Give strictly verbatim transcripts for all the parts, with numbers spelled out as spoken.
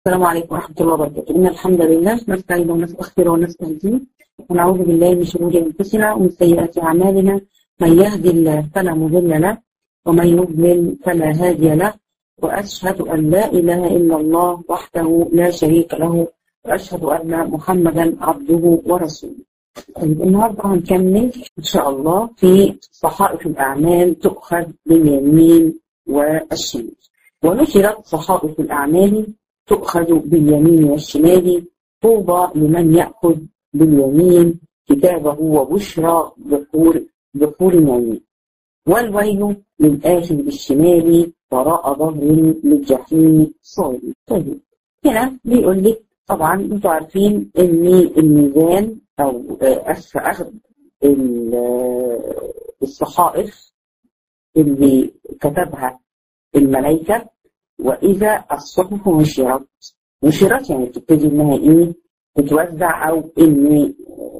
السلام عليكم ورحمة الله وبركاته. إن الحمد لله نستعين ونستغفر ونستهديه ونعوذ بالله من شرور أنفسنا ومن سيئات أعمالنا. من يهدي الله فلا مضل له ومن يضلل فلا هادي له، وأشهد أن لا إله إلا الله وحده لا شريك له، وأشهد أن محمدا عبده ورسوله. طيب النهارده هنكمل إن شاء الله في صحائف الأعمال تؤخذ باليمين والشمال. ونشرت صحائف الأعمال تؤخذ باليمين والشمال، طوبى لمن يأخذ باليمين كتابه وبشرى بحور بحور نعيم، والويل للآخذ بالشمال وراء ظهر للجحيم صائم. طيب هنا بيقول لك طبعا انتوا عارفين ان الميزان او اخذ الصحائف اللي كتبها الملائكة، وإذا الصحف نشرت نشرت يعني بتبتدي إنها إيه تتوزع، أو إن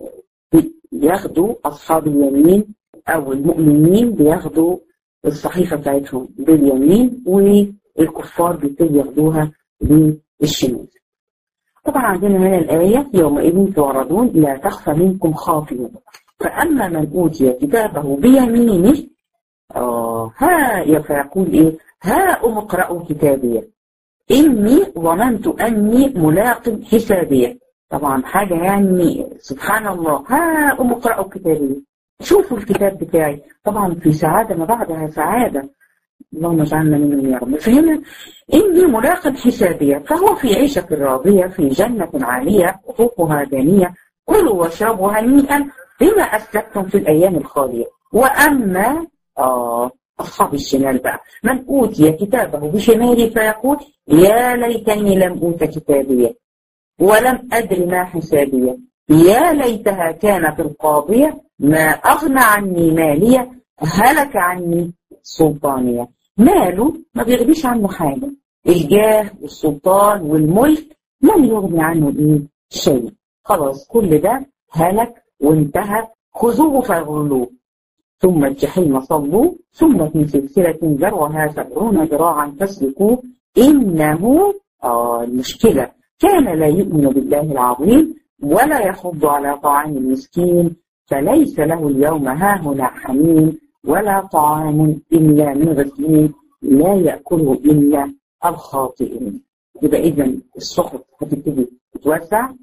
بياخدوا أصحاب اليمين أو المؤمنين بياخدوا الصحيفة بتاعتهم باليمين، والكفار بيبتدوا ياخدوها بالشمال. طبعا عندنا هنا الآية يومئذ تعرضون لا تخفى منكم خافية، فأما من أوتي كتابه بيمينه آه ها فيقول إيه ها اقرأوا كتابي إني ظننت أني ملاق حسابي. طبعا حاجة يعني سبحان الله، ها اقرأوا كتابي، شوفوا الكتاب بتاعي. طبعا في سعادة ما بعدها سعادة، اللهم اجعلنا منهم يا رب. فهنا إني ملاق حسابي، فهو في عيشة راضية في جنة عالية قطوفها دانية، كلوا واشربوا هنيئا بما أسلفتم في الأيام الخالية. وأما آه أصحاب الشمال بقى، من أوتي كتابه بشماله فيقول يا ليتني لم أوت كتابي ولم أدر ما حسابي، يا ليتها كانت القاضية ما أغنى عني مالية هلك عني سلطانية. ماله ما بيغنيش عنه حاجة، الجاه والسلطان والملك لم يغني عنه إيه شيء، خلاص كل ده هلك وانتهى. خذوه فغلوه ثم الجحيم صلوه ثم في سلسلة ذرعها سبعون ذراعا فاسلكوه إنه آه المشكلة كان لا يؤمن بالله العظيم ولا يحض على طعام المسكين، فليس له اليوم هاهنا حميم ولا طعام إلا من غسلين لا يأكله إلا الخاطئون. يبقى إذن الصحف هتبتدي تتوزع،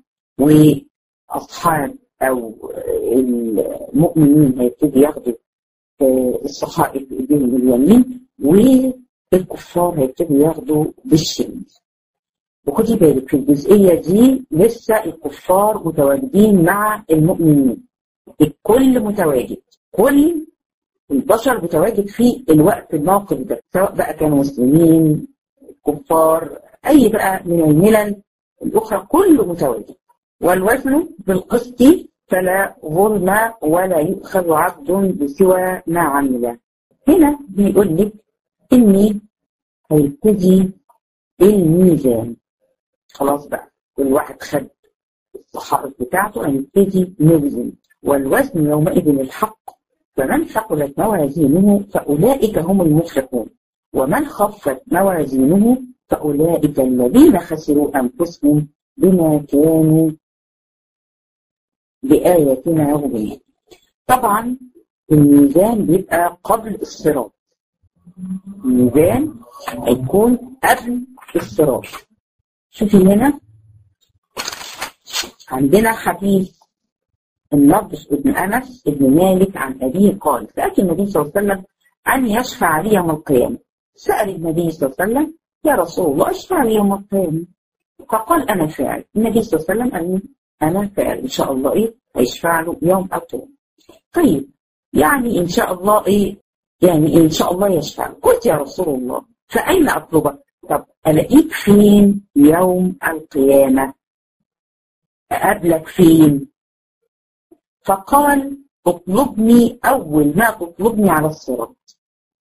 وأصحاب أو المؤمنين هيبتدي ياخدوا الصحائف بإيديهم باليمين، والكفار هيبتدوا ياخدوا بالشمال. وخدي بالك في الجزئية دي لسه الكفار متواجدين مع المؤمنين، الكل متواجد، كل البشر متواجد في الوقت الموقف ده، سواء بقى كانوا مسلمين كفار أي بقى من الملل الأخرى كله متواجد. والوزن بالقسط فلا ظلم ولا يؤخذ عبد بسوى ما عمل. هنا بيقول لك إني هيبتدي الميزان، خلاص بقى كل واحد خد الصحائف بتاعته هيبتدي نوزن. والوزن يومئذ الحق، فمن ثقلت موازينه فأولئك هم المفلحون، ومن خفت موازينه فأولئك الذين خسروا أنفسهم بما كانوا بآياتنا يظلمون. طبعا الميزان بيبقى قبل الصراط، الميزان هيكون قبل الصراط. شوفي هنا عندنا حديث النضر ابن أنس ابن مالك عن أبيه قال سأل النبي صلى الله عليه وسلم أن يشفع لي يوم القيامة. سأل النبي صلى الله عليه وسلم يا رسول الله اشفع لي يوم القيامة، فقال أنا فاعل. النبي صلى الله عليه وسلم قال أنا فاعل إن شاء الله إيه هيشفع له يوم القيامة. طيب يعني إن شاء الله إيه يعني إن شاء الله يشفع. قلت يا رسول الله فأين أطلبك؟ طب ألاقيك فين يوم القيامة؟ أقابلك فين؟ فقال اطلبني أول ما تطلبني على الصراط.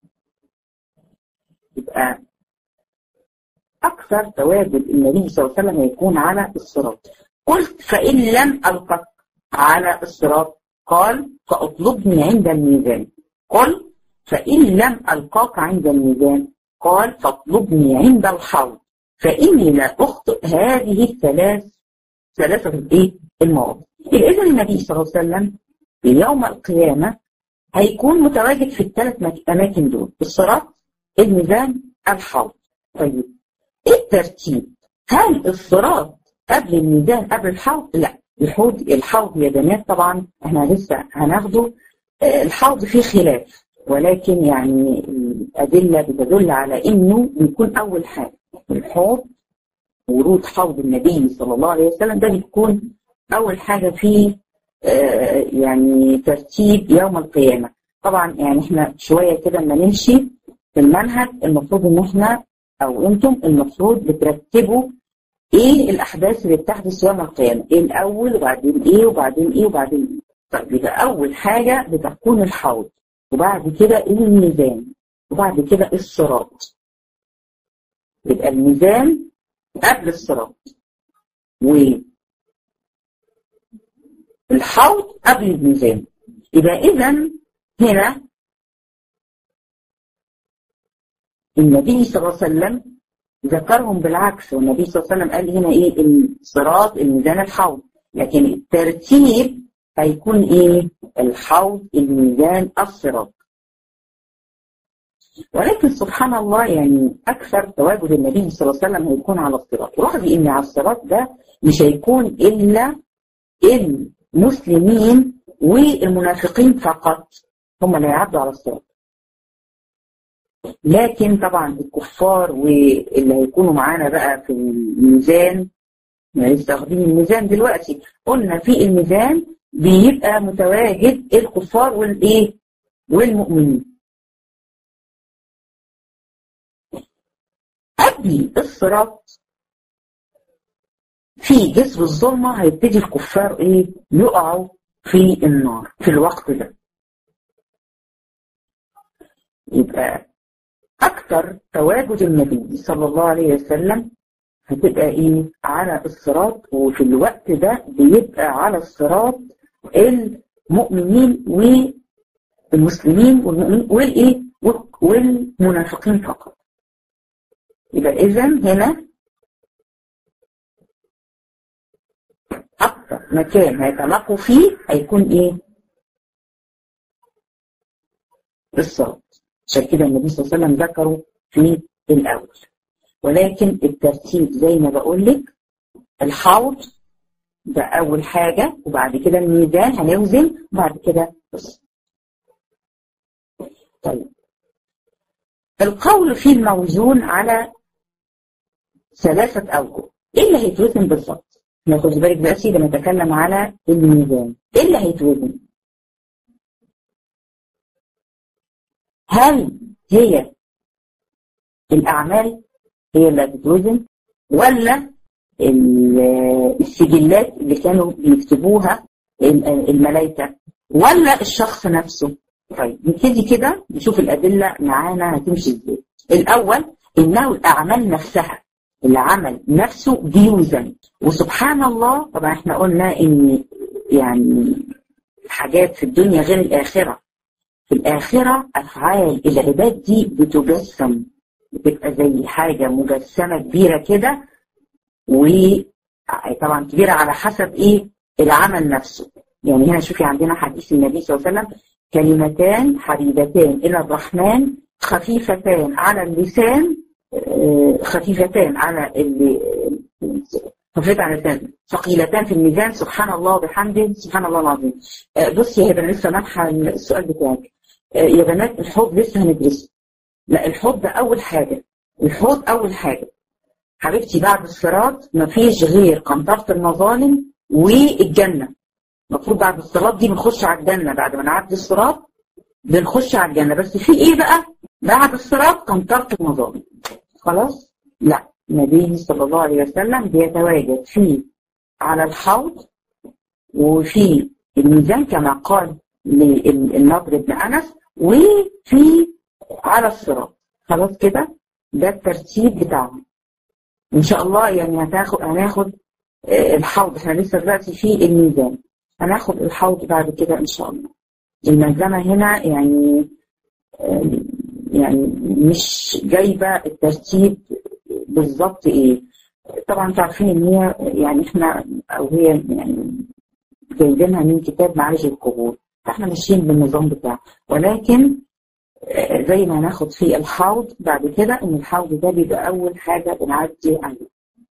يبقى أكثر تواجد النبي صلى الله عليه وسلم يكون على الصراط. قلت فإن لم ألقك على الصراط؟ قال فاطلبني عند الميزان. قل فإن لم ألقاك عند الميزان؟ قال فاطلبني عند الحوض. فإني لا أخطئ هذه الثلاث ثلاثة الإيه؟ المواضع. إذا النبي صلى الله عليه وسلم في يوم القيامة هيكون متواجد في الثلاث أماكن دول، الصراط، الميزان، الحوض. طيب إيه الترتيب؟ هل الصراط قبل الميزان قبل الحوض؟ لا، الحوض الحوض يا بنات طبعا احنا لسه هناخده. الحوض فيه خلاف، ولكن يعني الأدلة بتدل على إنه بيكون أول حاجة الحوض، ورود حوض النبي صلى الله عليه وسلم ده بيكون أول حاجة في آه يعني ترتيب يوم القيامة. طبعا يعني احنا شوية كده لما نمشي في المنهج المفروض إن احنا أو أنتم المفروض بترتبوا إيه الأحداث اللي بتحدث يوم القيامة، إيه الأول وبعدين إيه وبعدين إيه وبعدين إيه. طيب يبقى أول حاجة بتكون الحوض، وبعد كده الميزان، وبعد كده الصراط. يبقى الميزان قبل الصراط، والحوض قبل الميزان. يبقى إذن هنا النبي صلى الله عليه وسلم ذكرهم بالعكس، والنبي صلى الله عليه وسلم قال هنا إيه؟ الصراط، الميزان، الحوض، لكن الترتيب هيكون إيه؟ الحوض، الميزان، الصراط. ولكن سبحان الله يعني أكثر تواجد النبي صلى الله عليه وسلم هيكون على الصراط. لاحظي إن على الصراط ده مش هيكون إلا المسلمين والمنافقين فقط هم اللي هيعدوا على الصراط، لكن طبعا الكفار واللي هيكونوا معانا بقى في الميزان، لسه واخدين الميزان دلوقتي، قلنا في الميزان بيبقى متواجد الكفار والايه والمؤمنين. قبل الصراط في جسر الظلمة هيبتدي الكفار ايه؟ يقعوا في النار في الوقت ده. يبقى اكثر تواجد النبي صلى الله عليه وسلم هتبقى ايه؟ على الصراط، وفي الوقت ده بيبقى على الصراط المؤمنين والمسلمين والمؤمنين والايه والمنافقين فقط. يبقى اذن هنا اكثر مكان هيتلاقوا فيه هيكون ايه؟ الصراط. عشان كده النبي صلى الله عليه وسلم ذكره في الاول. ولكن الترتيب زي ما بقول لك، الحوض ده أول حاجة، وبعد كده الميزان هنوزن، وبعد كده بص. طيب القول في الموزون على ثلاثة أوجه. إيه اللي هيتوزن بالظبط؟ ناخد بالك بقى سيدي نتكلم على الميزان. إيه اللي هيتوزن؟ هل هي الأعمال هي اللي هتتوزن، ولا السجلات اللي كانوا بيكتبوها الملائكة، ولا الشخص نفسه؟ طيب نبتدي كده نشوف الأدلة معانا هتمشي ازاي. الأول إنه الأعمال نفسها، العمل نفسه بيوزن. وسبحان الله طبعا احنا قلنا إن يعني حاجات في الدنيا غير الآخرة. في الآخرة أفعال العباد دي بتجسم، بتبقى زي حاجة مجسمة كبيرة كده، وطبعا كبيرة على حسب ايه العمل نفسه. يعني هنا شوفي عندنا حديث النبي صلى الله عليه وسلم: كلمتان حبيبتان إلى الرحمن خفيفتان على اللسان، خفيفتان على خفيفتان على اللسان ثقيلتان في الميزان، سبحان الله وبحمده سبحان الله العظيم. بصي يا بنات لسه ناجحة السؤال بتاعك يا بنات. الحوض لسه هندرسه. لا الحوض ده أول حاجة، الحوض أول حاجة حبيبتي. بعد الصراط مفيش غير قنطرة المظالم والجنة. المفروض بعد الصراط دي بنخش على الجنة، بعد ما نعدي الصراط بنخش على الجنة. بس في إيه بقى بعد الصراط؟ قنطرة المظالم. خلاص؟ لا، النبي صلى الله عليه وسلم بيتواجد فيه على الحوض وفي الميزان كما قال للنضر بن أنس، وفي على الصراط. خلاص كده ده الترتيب بتاعهم ان شاء الله. يعني هتاخد هناخد الحوض، احنا لسه دلوقتي في الميزان، هناخد الحوض بعد كده ان شاء الله. الملزمه هنا يعني يعني مش جايبه الترتيب بالظبط ايه. طبعا انتوا عارفين ان هي يعني احنا او هي يعني جايبينها من كتاب معالج القبور، فاحنا ماشيين بالنظام بتاعه، ولكن زي ما هناخد في الحوض بعد كده ان الحوض ده بيبقى اول حاجه بنعدي عليه.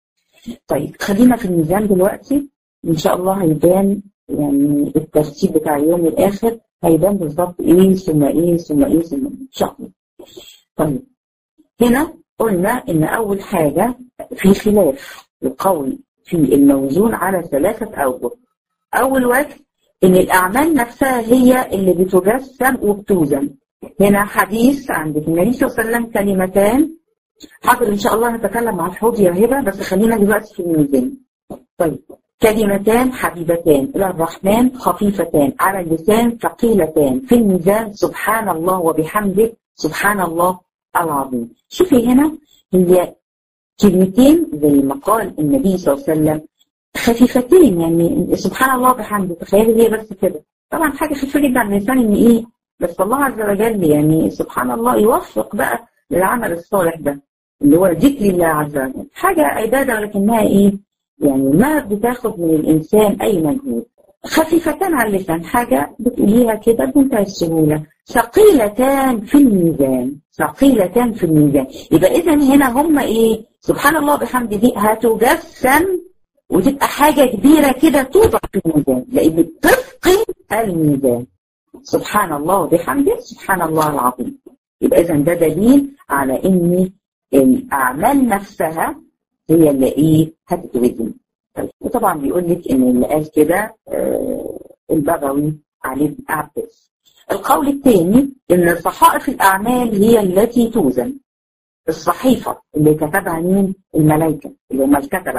طيب خلينا في الميزان دلوقتي، ان شاء الله هيبان يعني الترتيب بتاع يوم الاخر هيبان بالظبط ايه ثم ايه ثم ايه ثم ايه ان شاء الله. طيب هنا قلنا ان اول حاجه في خلاف القول في الموزون على ثلاثه اوجه. اول وجه ان الاعمال نفسها هي اللي بتجسم وبتوزن. هنا حديث عند النبي صلى الله عليه وسلم كلمتان، حاضر ان شاء الله نتكلم عن الحوض يا هبه، بس خلينا دلوقتي في الميزان. طيب كلمتان حبيبتان الى الرحمن خفيفتان على اللسان ثقيلتان في الميزان سبحان الله وبحمده سبحان الله العظيم. شوفي هنا هي كلمتين زي ما قال النبي صلى الله عليه وسلم خفيفتين، يعني سبحان الله وبحمده، تخيلي هي بس كده، طبعا حاجه خفيفه جدا على الانسان ان ايه، بس الله عز وجل يعني سبحان الله يوفق بقى للعمل الصالح ده اللي هو ذكر الله عز وجل، حاجه عباده ولكنها ايه يعني ما بتاخد من الانسان اي مجهود. خفيفتان على اللسان، حاجه بتقوليها كده بمنتهى السهوله. ثقيلتان في الميزان، ثقيلتان في الميزان، يبقى اذا هنا هم ايه، سبحان الله وبحمده دي هتجسم وتبقى حاجه كبيره كده توضع في الميزان، لان بتثقل الميزان. سبحان الله وبحمده سبحان الله العظيم. يبقى اذا ده دليل على ان الاعمال نفسها هي اللي ايه هتتوزن. طيب وطبعا بيقول لك ان اللي قال كده آه البغوي علي بن عباس. القول الثاني ان صحائف الاعمال هي التي توزن. الصحيفه اللي كتبها مين؟ الملائكه اللي هم الكتبه،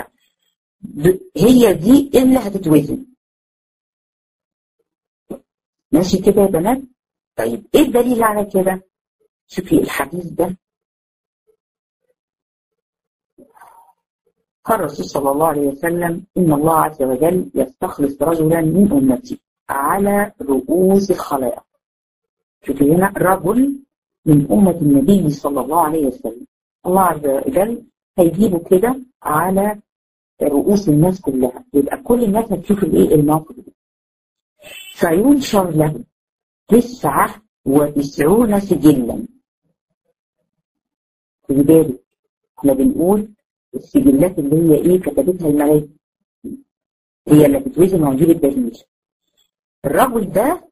هي دي اللي هتتوزن. ماشي كده يا بنات؟ طيب ايه الدليل على كده؟ شوفي الحديث ده، قال الرسول صلى الله عليه وسلم ان الله عز وجل يستخلص رجلا من امتي على رؤوس الخلائق. شوفي هنا رجل من امه النبي صلى الله عليه وسلم، الله عز وجل هيجيبه كده على رؤوس الناس كلها، يبقى كل الناس هتشوف الايه الموقف ده. فينشر له تسعة وتسعون سجلا. خدي بالك احنا بنقول السجلات اللي هي ايه كتبتها الملائكه هي اللي بتوزن وهنجيب الدليل. الرجل ده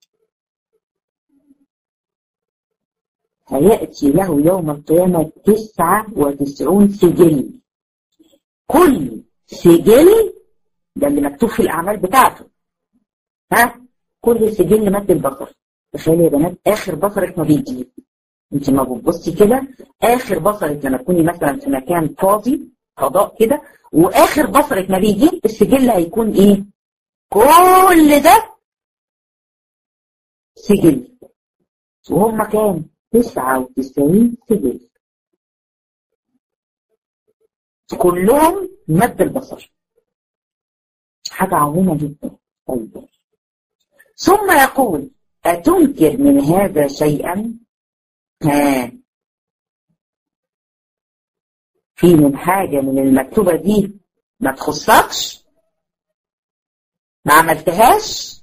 هيأتي له يوم القيامة تسعة وتسعون سجل، كل سجل ده اللي مكتوب في الأعمال بتاعته، ها كل سجل مد البصر. تخيلي يا بنات آخر بصرك ما بيجي، انت ما بتبصي كده آخر بصرك لما تكوني مثلا في مكان فاضي فضاء كده وآخر بصرك ما بيجي السجل هيكون إيه؟ كل ده سجل، وهم كام؟ تسعة وتسعين سجل كلهم مد البصر، حاجة عظيمة جدا. طيب ثم يقول أتنكر من هذا شيئا؟ ها في من حاجة من المكتوبة دي ما تخصكش؟ ما عملتهاش؟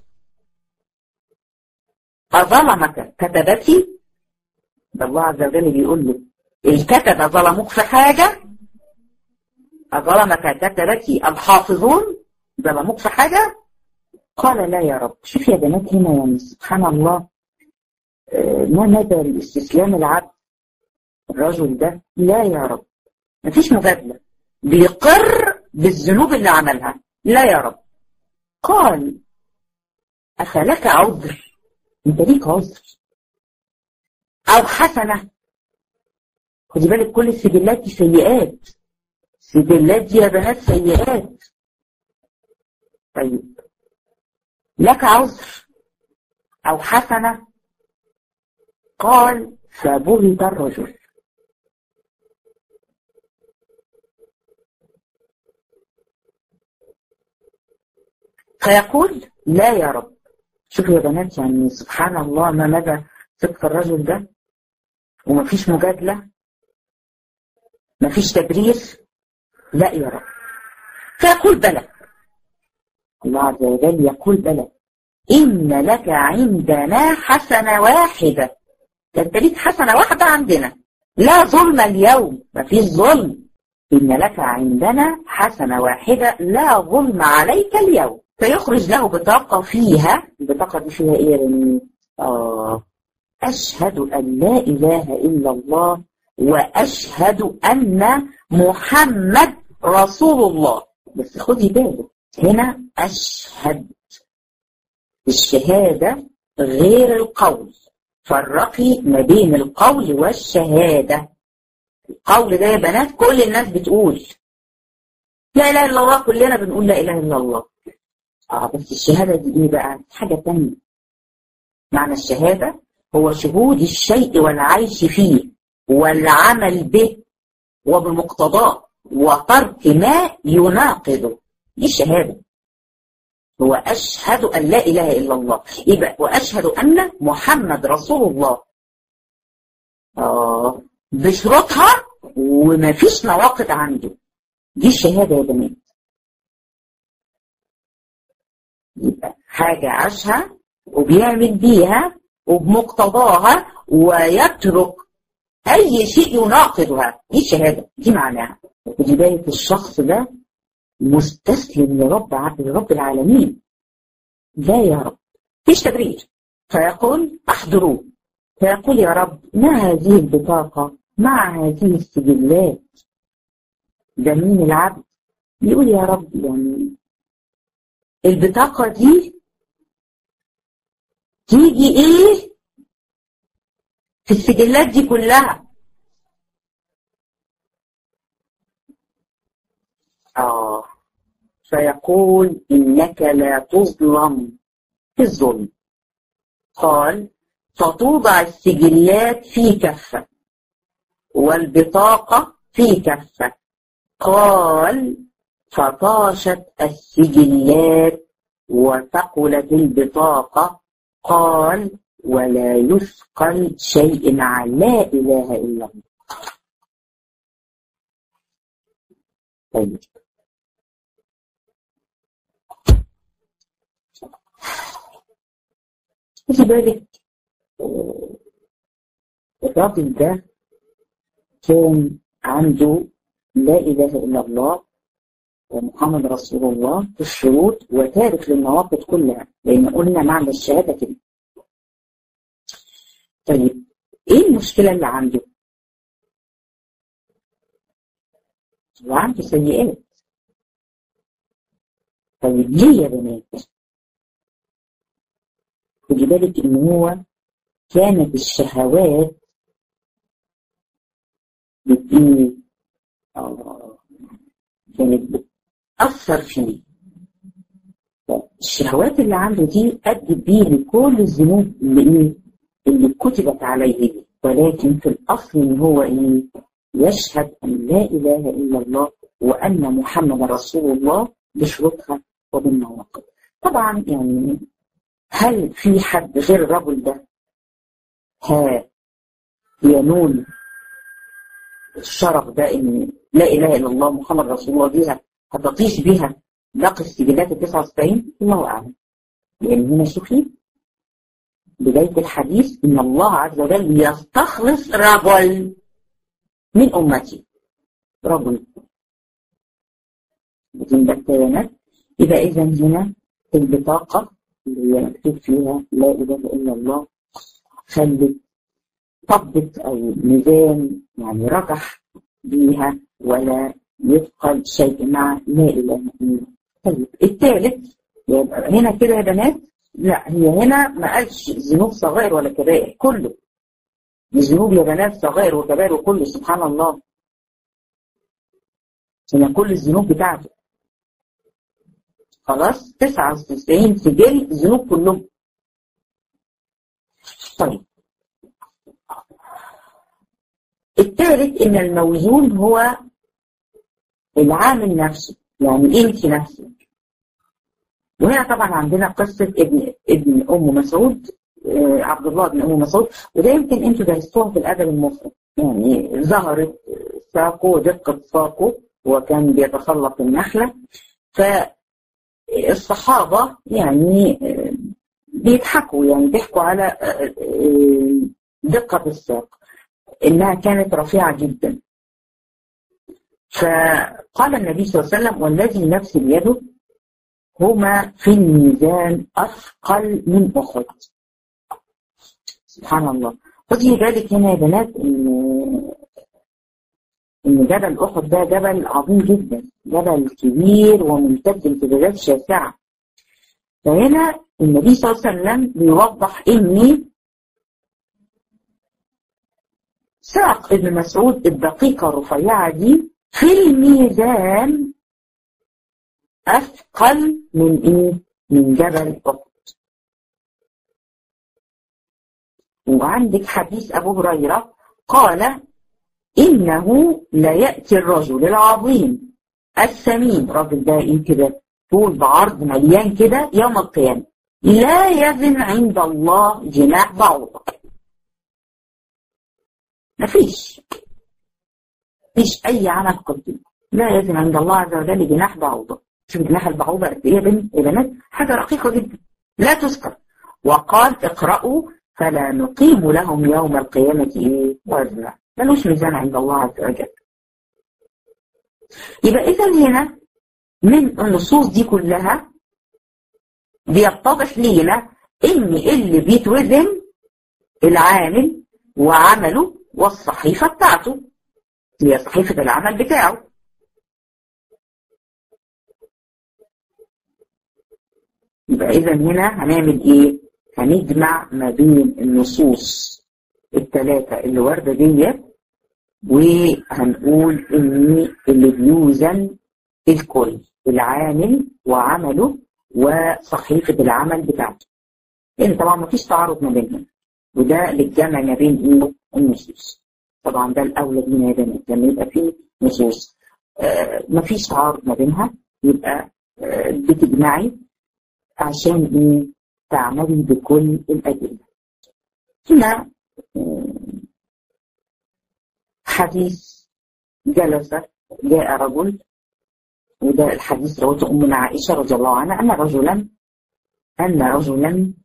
أظلمك كتبتي؟ ده الله عز وجل بيقول له الكتبة ظلموك في حاجة؟ أظلمك كتبتي الحافظون ظلموك في حاجة؟ قال لا يا رب. شوف يا بنات هنا يعني سبحان الله ما مدى الاستسلام العبد. الرجل ده لا يا رب، مفيش مجادلة، بيقر بالذنوب اللي عملها، لا يا رب. قال أفلك عذر؟ انت ليك عذر أو حسنة؟ خدي بالك كل السجلات دي سيئات، السجلات دي يا بنات سيئات. طيب لك عذر أو حسنة؟ قال فبهت الرجل. فيقول لا يا رب. شوفوا يا بنات يعني سبحان الله ما مدى صدق الرجل ده، ومفيش مجادلة، مفيش تبرير؟ لا يا رب. فيقول بلى، الله عز وجل يقول بلى، إن لك عندنا حسنة واحدة. ده انت ليك حسنة واحدة عندنا، لا ظلم اليوم، مفيش ظلم. إن لك عندنا حسنة واحدة لا ظلم عليك اليوم. فيخرج له بطاقة فيها، البطاقة دي فيها إيه يا بني؟ آه أشهد أن لا إله إلا الله وأشهد أن محمد رسول الله. بس خدي بالك هنا أشهد، الشهادة غير القول، فرقي ما بين القول والشهادة. القول ده يا بنات كل الناس بتقول لا إله إلا الله، كلنا بنقول لا إله إلا الله. آه بس الشهادة دي إيه بقى؟ حاجة تانية. معنى الشهادة هو شهود الشيء والعيش فيه والعمل به وبمقتضاه وترك ما يناقضه، دي الشهادة. هو أشهد أن لا إله إلا الله، يبقى وأشهد أن محمد رسول الله. آه بشروطها وما فيش نواقض عنده، دي الشهادة يا بنات. يبقى حاجة عاشها وبيعمل بيها وبمقتضاها ويترك أي شيء يناقضها، دي الشهادة، دي معناها. ودي بالك الشخص ده مستسلم لرب رب العالمين. لا يا رب، فيش تبرير. فيقول احضروه، فيقول يا رب ما هذه البطاقة مع هذه السجلات؟ ده مين العبد؟ يقول يا رب يعني البطاقة دي تيجي ايه في السجلات دي كلها؟ آه فيقول إنك لا تظلم في الظلم. قال فتوضع السجلات في كفة والبطاقة في كفة. قال فطاشت السجلات وثقلت البطاقة. قال ولا يثقل شيء مع لا إله إلا الله. طيب خدي بالك الراجل ده كان عنده لا إله إلا الله ومحمد رسول الله في الشروط وتارك للنواقض كلها، لأن قلنا معنى الشهادة كده. طيب إيه المشكلة اللي عنده؟ هو عنده سيئات. طيب ليه يا بنات؟ خدي بالك إن هو كانت الشهوات بتقول آه كانت بتأثر فيه. الشهوات اللي عنده دي أدت بيه لكل الذنوب اللي اللي كتبت عليه، ولكن في الأصل إن هو إيه؟ يشهد أن لا إله إلا الله وأن محمد رسول الله بشروطها وبالنواقض. طبعا يعني هل في حد غير الرجل ده ها ينول الشرف ده إن لا إله إلا الله محمد رسول الله بيها هتطيش بيها باقي السجلات التسعة وسبعين؟ الله أعلم. لأن هنا شوفي بداية الحديث إن الله عز وجل يستخلص رجل من أمتي، رجل بدون بكتيريات. إذا إذا هنا البطاقة اللي هي مكتوب فيها لا إله إلا الله خلت طبت أو ميزان يعني رجح بيها ولا يثقل شيء مع لا إله إلا الله. طيب الثالث يبقى هنا كده يا بنات، لا هي هنا ما قالش ذنوب صغائر ولا كبائر، كله الذنوب يا بنات صغائر وكبائر وكله، سبحان الله. هنا كل الذنوب بتاعته خلاص تسعة وتسعين سجل الذنوب كلهم. طيب الثالث ان الموزون هو العامل نفسه، يعني انت نفسك. وهنا طبعا عندنا قصة ابن ابن ام مسعود، آه عبد الله بن ام مسعود، وده يمكن انتوا درستوها في الادب المفرد، يعني ظهرت ساقه ودقة ساقه وكان بيتسلق النخلة. فالصحابة يعني بيضحكوا يعني ضحكوا على دقة الساق إنها كانت رفيعة جدا. فقال النبي صلى الله عليه وسلم والذي نفسي بيده هما في الميزان أثقل من أحد. سبحان الله. خدي بالك هنا يا بنات إن إن جبل أحد ده جبل عظيم جدا، جبل كبير وممتد امتدادات شاسعة. فهنا النبي صلى الله عليه وسلم بيوضح إن ساق ابن مسعود الدقيقة الرفيعة دي في الميزان أثقل من إيه؟ من جبل أحد. وعندك حديث أبو هريرة قال إنه لا يأتي الرجل العظيم السمين، راجل ده إيه كده طول بعرض مليان كده يوم القيامة لا يزن عند الله جناح بعوضة. مفيش مفيش أي عمل قديم لا يزن عند الله عز وجل جناح بعوضة. شوف جناح البعوضة قد إيه يا بنات، حاجة رقيقة جدا لا تذكر. وقال اقرأوا فلا نقيم لهم يوم القيامة إيه وزنا، ملوش ميزان عند الله عز وجل. يبقى إذا هنا من النصوص دي كلها بيتضح لينا إن اللي بيتوزن العامل وعمله والصحيفة بتاعته، هي صحيفة العمل بتاعه. يبقى إذا هنا هنعمل إيه؟ هنجمع ما بين النصوص الثلاثة اللي واردة ديت وهنقول إن اللي بيوزن الكل العامل وعمله وصحيفة العمل بتاعته، لأن طبعا مفيش تعارض ما بينهم، وده للجمع ما بين إيه؟ النصوص. طبعا ده الأولى بينا يا بنات لما يبقى فيه نصوص آه مفيش تعارض ما بينها يبقى آه بتجمعي عشان إيه؟ تعملي بكل الأدلة. هنا حديث جلس جاء رجل، وده الحديث روته أمنا عائشة رضي الله عنها أن رجلا أن رجلا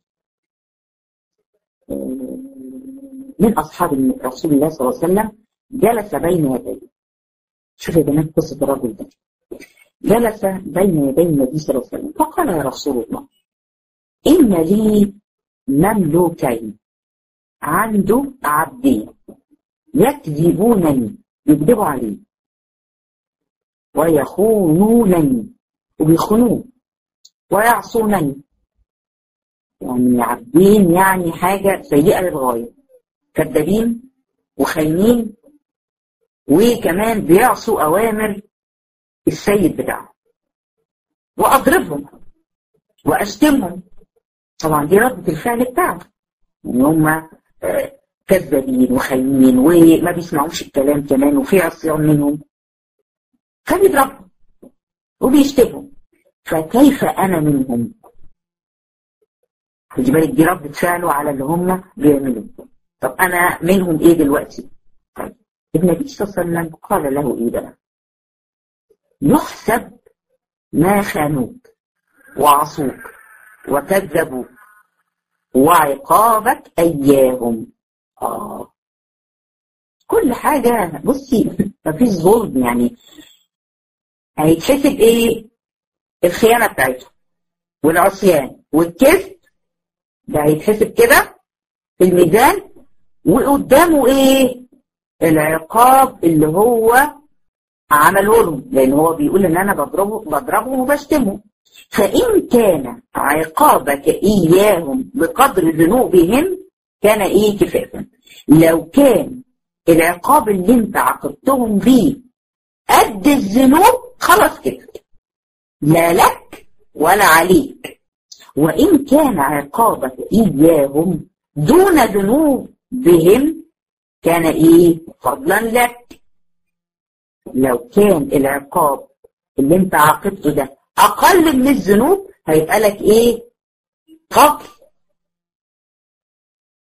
من أصحاب رسول الله صلى الله عليه وسلم جلس بين يديه. شوف يا بنات قصة الرجل ده، جلس بين يدي النبي صلى الله عليه وسلم فقال يا رسول الله إن لي مملوكين، عنده عبدين يكذبونني يكذبوا عليه ويخونونني وبيخونوه ويعصونني، يعني عبدين يعني حاجة سيئة للغاية، كذابين وخاينين وكمان بيعصوا أوامر السيد بتاعه، وأضربهم وأشتمهم. طبعا دي ردة الفعل بتاعه ان هم كذابين وخاينين وما بيسمعوش الكلام كمان وفي عصيان منهم، فبيضربهم وبيشتمهم، فكيف انا منهم؟ خدي بالك دي ردة فعله على اللي هم بيعملوه. طب انا منهم ايه دلوقتي؟ طيب النبي صلى الله عليه وسلم قال له ايه بقى؟ يحسب ما خانوك وعصوك وكذبوك وعقابك اياهم. اه كل حاجه بصي مفيش ظلم، يعني هيتحسب ايه؟ الخيانه بتاعتهم والعصيان والكذب ده هيتحسب كده في الميزان، وقدامه ايه؟ العقاب اللي هو عمله لهم، لان هو بيقول ان انا بضربه بضربه وبشتمه. فإن كان عقابك إياهم بقدر ذنوبهم كان إيه كفاية. لو كان العقاب اللي انت عاقبتهم بيه قد الذنوب خلاص كده، لا لك ولا عليك. وإن كان عقابك إياهم دون ذنوبهم كان إيه فضلا لك. لو كان العقاب اللي انت عاقبته ده أقل من الذنوب هيبقى لك إيه؟ قتل.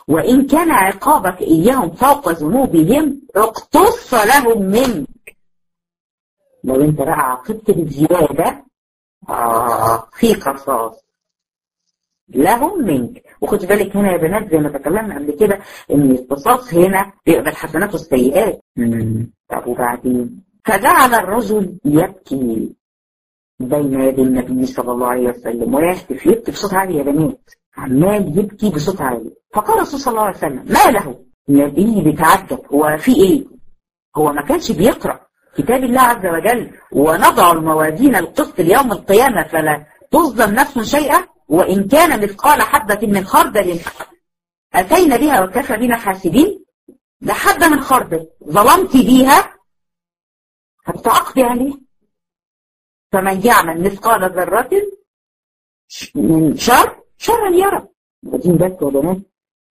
وإن كان عقابك إياهم فوق ذنوبهم اقتص لهم منك. لو أنت بقى عاقبت بزيادة آه في قصاص لهم منك. وخد بالك هنا يا بنات زي ما تكلمنا قبل كده إن القصاص هنا بيقبل الحسنات والسيئات. طب وبعدين فجعل الرجل يبكي بين يدي النبي صلى الله عليه وسلم ويهتف، يبكي بصوت عالي يا بنات، عمال يبكي بصوت عالي. فقال الرسول صلى الله عليه وسلم ما له؟ النبي بيتعجب هو في ايه؟ هو ما كانش بيقرأ كتاب الله عز وجل ونضع الموازين القسط ليوم القيامة فلا تظلم نفس شيئا وإن كان مثقال حبة من خردل أتينا بها وكفى بنا حاسبين؟ ده حبة من خردل ظلمت بيها هتعاقبي عليه. فمن يعمل مثقال ذرة من شر شرا يرى. واخدين بالكم يا بنات؟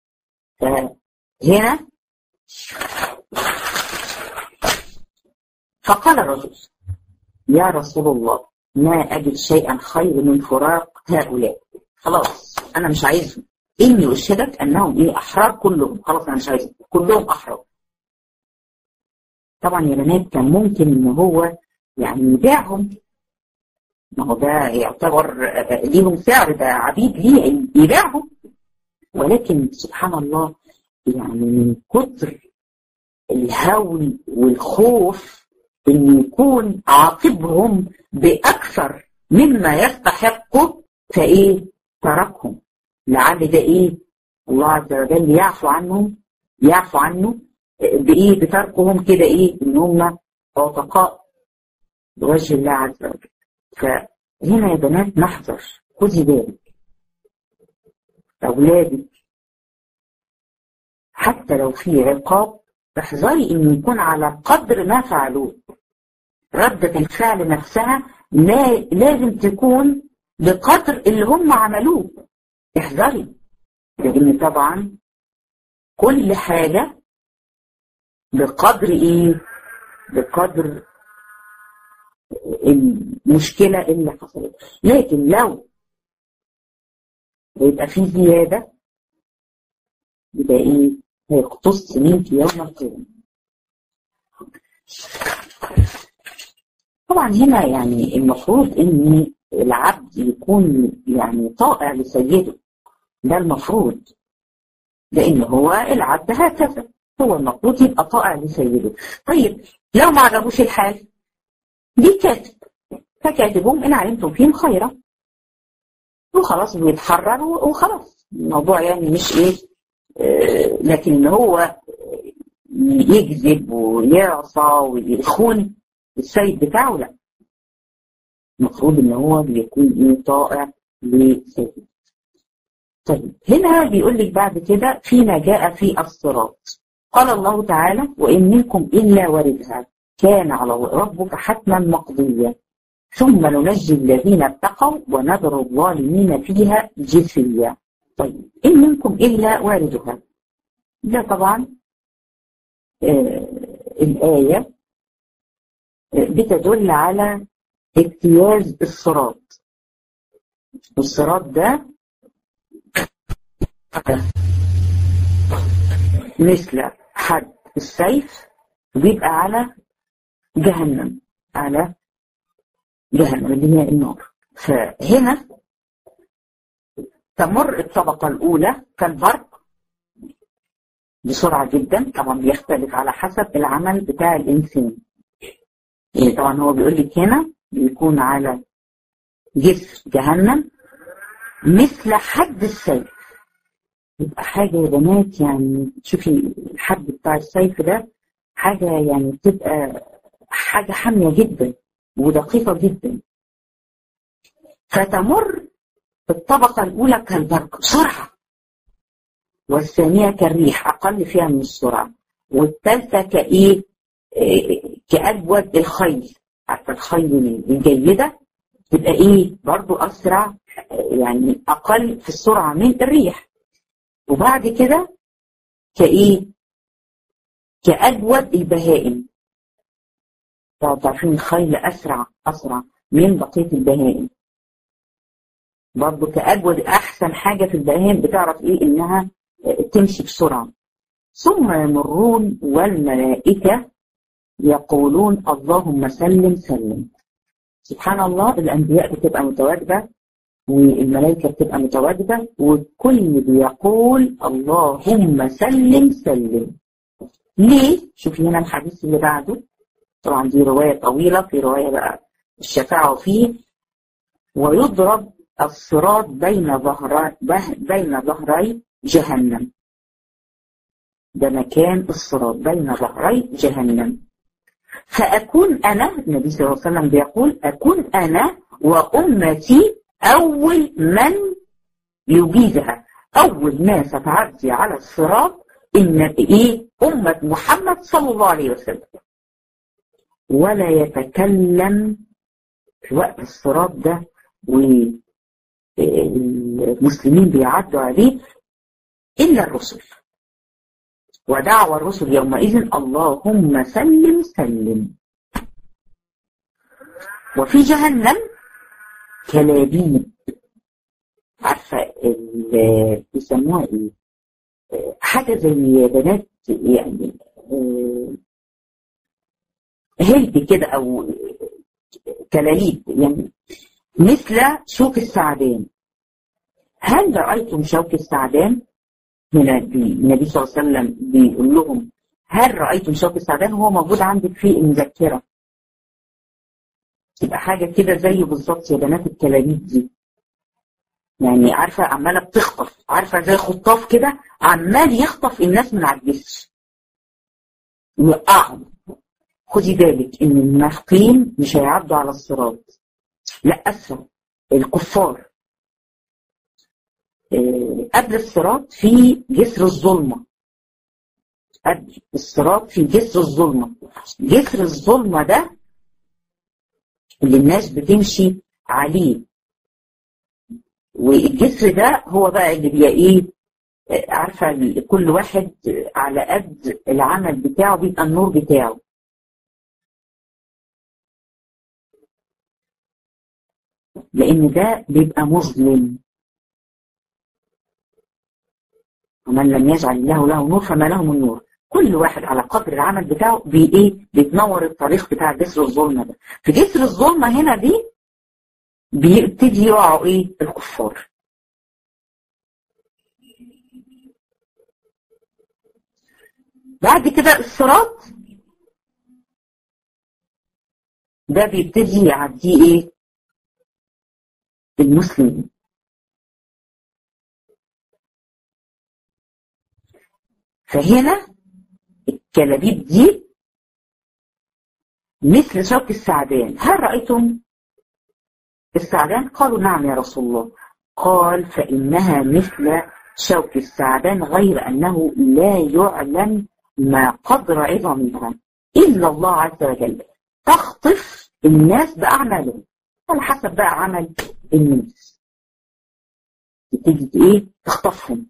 فهنا فقال الرجل يا رسول الله ما أجد شيئا خير من فراق هؤلاء، خلاص أنا مش عايزهم، إني أشهدك أنهم إيه أحرار كلهم، خلاص أنا مش عايزهم كلهم أحرار. طبعا يا بنات كان ممكن إن هو يعني يبيعهم، ما هو ده يعتبر ليهم سعر، ده عبيد ليه يبيعهم، ولكن سبحان الله يعني من كتر الهول والخوف إن يكون عاقبهم بأكثر مما يستحقوا فإيه تركهم، لعل ده إيه الله عز وجل يعفو عنهم يعفو عنه بإيه بتركهم كده إيه إن هم عتقاء بوجه الله عز وجل. فهنا يا بنات نحذر، خذي بالك أولادك حتى لو في عقاب احذري إن يكون على قدر ما فعلوه. ردة الفعل نفسها لا لازم تكون بقدر اللي هم عملوه، احذري، لأن طبعا كل حاجة بقدر إيه؟ بقدر المشكلة اللي حصلت. لكن لو يبقى في زيادة يبقى إيه؟ هيقتص منك يوم القيامة. طبعا هنا يعني المفروض ان العبد يكون يعني طائع لسيده، ده المفروض، لان هو العبد هكذا هو المفروض يبقى طائع لسيده. طيب لو ما عجبوش الحال دي كاتب، فكاتبهم ان علمتم فيهم خيرا وخلاص بيتحرر وخلاص الموضوع يعني مش ايه آه لكن هو يكذب ويعصى ويخون السيد بتاعه لا، المفروض ان هو بيكون ايه طائع لسيد. طيب هنا بيقول لك بعد كده فيما جاء في الصراط قال الله تعالى وإن منكم إلا واردها كان على ربك حتما مقضيا ثم ننجي الذين اتقوا ونذر الظالمين فيها جثيا. طيب إن منكم إلا واردها ده طبعا آه الآية بتدل على اجتياز الصراط. والصراط ده مثل حد السيف بيبقى على جهنم، على جهنم اللي هي النار. فهنا تمر الطبقة الأولى كالبرق بسرعة جدا، طبعا بيختلف على حسب العمل بتاع الإنسان. يعني طبعا هو بيقول لك هنا بيكون على جسر جهنم مثل حد السيف. يبقى حاجة يا بنات يعني شوفي الحد بتاع السيف ده حاجة يعني بتبقى حاجة حامية جدا ودقيقة جدا. فتمر الطبقة الأولى كالبرق بسرعة، والثانية كالريح أقل فيها من السرعة، والثالثة كإيه كأجود الخيل، عارفة الخيل الجيدة تبقى إيه برضو أسرع يعني أقل في السرعة من الريح. وبعد كده كإيه كأجود البهائم، تعرفين الخيل أسرع أسرع من بقية البهائم، برضو كأجود أحسن حاجة في البهائم بتعرف إيه إنها تمشي بسرعة. ثم يمرون والملائكة يقولون اللهم سلم سلم. سبحان الله، الأنبياء بتبقى متواجدة والملائكة بتبقى متواجدة والكل بيقول اللهم سلم سلم. ليه؟ شوفي هنا الحديث اللي بعده، طبعا دي رواية طويلة، في رواية بقى الشفاعة فيه ويضرب الصراط بين ظهري بين ظهري جهنم. ده مكان الصراط بين ظهري جهنم. فأكون أنا، النبي صلى الله عليه وسلم بيقول أكون أنا وأمتي أول من يجيزها، أول ناس تعدي على الصراط إن إيه؟ أمة محمد صلى الله عليه وسلم. ولا يتكلم في وقت الصراط ده والمسلمين بيعدوا عليه إلا الرسل، ودعوى الرسل يومئذ اللهم سلم سلم. وفي جهنم كلابيب، عارفة بيسموها ايه؟ حاجة زي بنات يعني هلب كده او كلاليب، يعني مثل شوك السعدان. هل رأيتم شوك السعدان؟ هنا النبي صلى الله عليه وسلم بيقول لهم هل رأيتم شوك السعدان؟ هو موجود عندك في المذكرة، تبقى حاجة كده زيه بالظبط يا بنات الكلاليب دي، يعني عارفة عمالة بتخطف، عارفة زي خطاف كده عمال يخطف الناس من على الجسر ويوقعهم. خدي بالك ان المنافقين مش هيعدوا على الصراط، لا اسفل الكفار. قبل الصراط في جسر الظلمة، قبل الصراط في جسر الظلمة. جسر الظلمة ده اللي الناس بتمشي عليه، والجسر ده هو بقى اللي بيبقى ايه، عارفة كل واحد على قد العمل بتاعه بيبقى النور بتاعه. لان ده بيبقى مظلم، ومن لم يجعل الله له نور فما له من نور. كل واحد على قدر العمل بتاعه بي ايه بيتنور الطريق بتاع جسر الظلمه ده. في جسر الظلمه هنا دي بيبتدي يقعوا ايه الكفار. بعد كده الصراط ده بيبتدي يعديه ايه المسلمين. فهنا الكلابيب دي مثل شوك السعدان. هل رأيتم السعدان؟ قالوا نعم يا رسول الله. قال فإنها مثل شوك السعدان غير أنه لا يعلم ما قدر عظمها إلا الله عز وجل، تخطف الناس بأعمالهم على حسب بقى عمل الناس، تيجي ايه تخطفهم.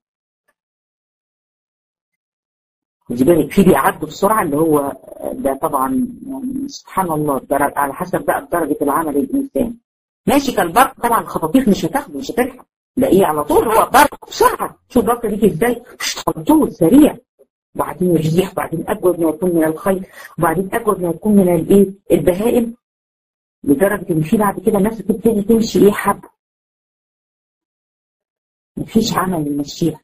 خدي بالك في بيعدوا بسرعه اللي هو ده طبعا يعني سبحان الله على حسب بقى درجه العمل الانسان. ماشي كالبرق طبعا الخطاطيف مش هتاخده مش هتلحق، لا ايه على طول هو برق بسرعه. شوف البرق بيجي ازاي على طول سريع، وبعدين الريح، وبعدين اجود ما يكون من الخيل، وبعدين اجود ما يكون من الايه البهائم، لدرجه ان في بعد كده الناس بتبتدي تمشي ايه حبه، مفيش عمل يمشيها،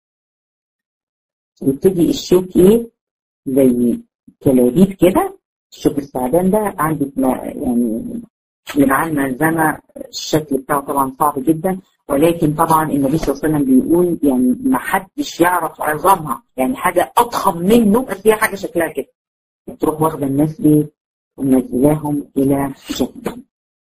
يبتدي الشوك ايه زي كلابيب كده. الشوك السعدان ده عندك يعني لمعاه الملزمه الشكل بتاعه طبعا صعب جدا، ولكن طبعا النبي صلى الله عليه وسلم بيقول يعني ما حدش يعرف عظامها، يعني حاجه اضخم منه بس هي حاجه شكلها كده، تروح واخده الناس ايه ومنزلاهم الى جهنم.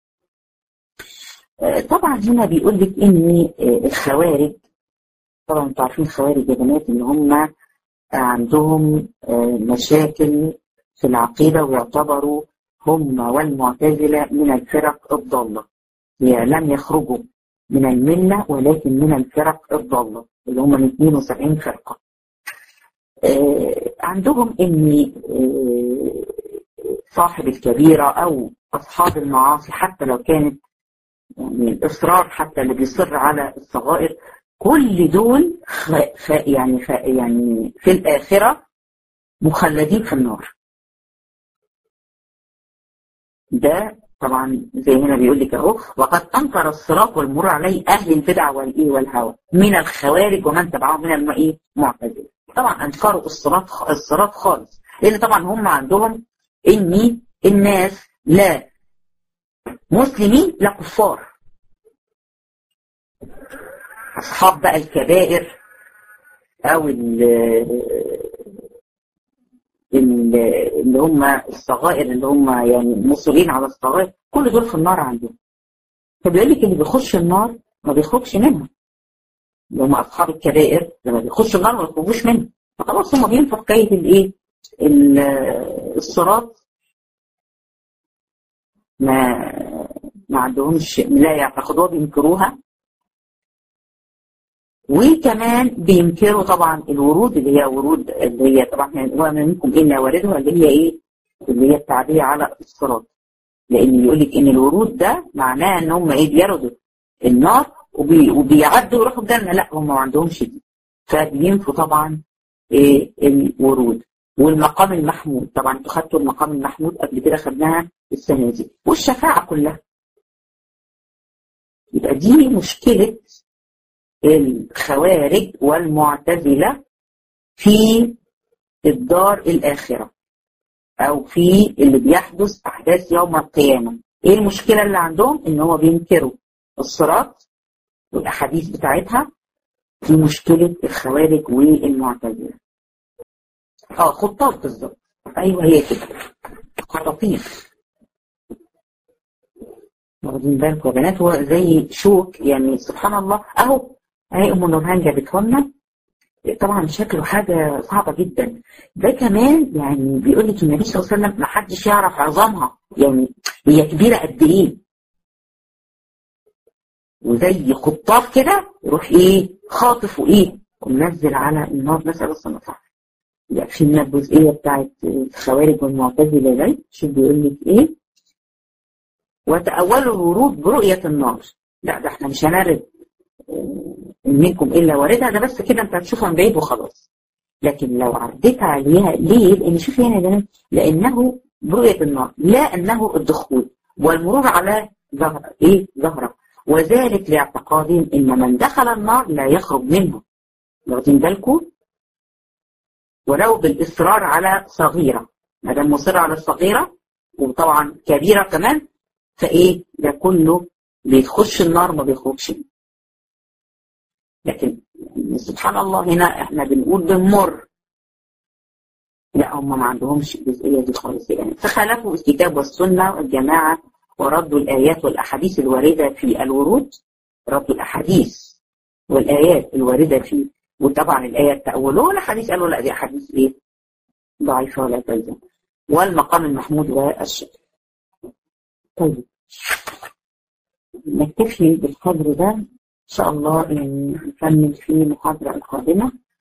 طبعا هنا بيقول لك ان الخوارج، طبعا انتوا عارفين الخوارج يا بنات ان هم عندهم مشاكل في العقيده، ويعتبروا هم والمعتزله من الفرق الضاله، يعني لم يخرجوا من المله ولكن من الفرق الضاله اللي هم اثنين وسبعين فرقه. عندهم ان صاحب الكبيره او اصحاب المعاصي حتى لو كانت يعني الإصرار، حتى اللي بيصر على الصغائر كل دول خ... خ... يعني خ... يعني في الآخرة مخلدين في النار. ده طبعا زي هنا بيقول لك اهو، وقد انكر الصراط والمرور عليه اهل البدع والايه والهوى من الخوارج ومن تبعهم من الايه معتزله. طبعا انكروا الصراط الصراط خالص، لان طبعا هم عندهم ان الناس لا مسلمين لا كفار، اصحاب بقى الكبائر او اللي هم الصغائر اللي هم يعني مصرين على الصغائر، كل دول في النار عندهم. فبيقول لك اللي بيخش النار ما بيخرجش منها، اللي هم اصحاب الكبائر لما بيخشوا النار ما بيخرجوش منها، فخلاص هم بينفخ كيد الايه الصراط، ما ما عندهمش، لا يعتقدوها، بينكروها. وكمان بينكروا طبعا الورود اللي هي ورود اللي هي طبعا وما منكم الا واردها اللي هي ايه؟ اللي هي التعديه على الصراط، لان يقول لك ان الورود ده معناه ان هم ايه؟ بيردوا النار وبي وبيعدوا ويروحوا الجنه، لا هم ما عندهمش دي، فبينفوا طبعا ايه؟ الورود. والمقام المحمود، طبعا انتوا خدتوا المقام المحمود قبل كده، خدناها السنه دي، والشفاعه كلها. يبقى دي مشكله الخوارج والمعتزلة في الدار الآخرة أو في اللي بيحدث أحداث يوم القيامة. إيه المشكلة اللي عندهم؟ إن هو بينكروا الصراط والأحاديث بتاعتها، في مشكلة الخوارج والمعتزلة. آه خطاط بالظبط، أيوه هي كده، خطاطين. واخدين بالكم يا بنات؟ هو زي شوك يعني، سبحان الله. أهو اهي ام نورهان جابته لنا، طبعا شكله حاجه صعبه جدا. ده كمان يعني بيقول لك النبي صلى الله عليه وسلم ما حدش يعرف عظامها، يعني هي كبيره قد ايه، وزي خطاف كده يروح ايه خاطف وايه ومنزل على النار، نسال الله العافيه. يعني في من الجزئيه بتاعت الخوارج والمعتزله دي، شوف بيقول لك ايه؟ وتأولوا الورود برؤيه النار. لا ده احنا مش هنرد منكم الا واردها، ده بس كده انت هتشوفها من بعيد وخلاص. لكن لو عديت عليها ليه؟ لان شوف هنا يا بنات، لانه برؤيه النار، لا انه الدخول والمرور على ظهر ايه؟ ظهره، وذلك لاعتقادهم ان من دخل النار لا يخرج منها. واخدين بالكم؟ ولو بالاصرار على صغيره، ما دام مصر على الصغيره وطبعا كبيره كمان، فايه؟ ده كله بيخش النار ما بيخرجش. لكن سبحان الله هنا احنا بنقول بنمر، لا هم ما عندهمش الجزئيه دي خالص. يعني فخالفوا الكتاب والسنه والجماعه وردوا الايات والاحاديث الوارده في الورود، ردوا الاحاديث والايات الوارده فيه، وطبعا الايات تاولوها والاحاديث قالوا لا دي احاديث ايه؟ ضعيفه ولا تلزم. والمقام المحمود والشكر. طيب نكتفي بالقدر ده ان شاء الله، يعني نكمل في المحاضره القادمه.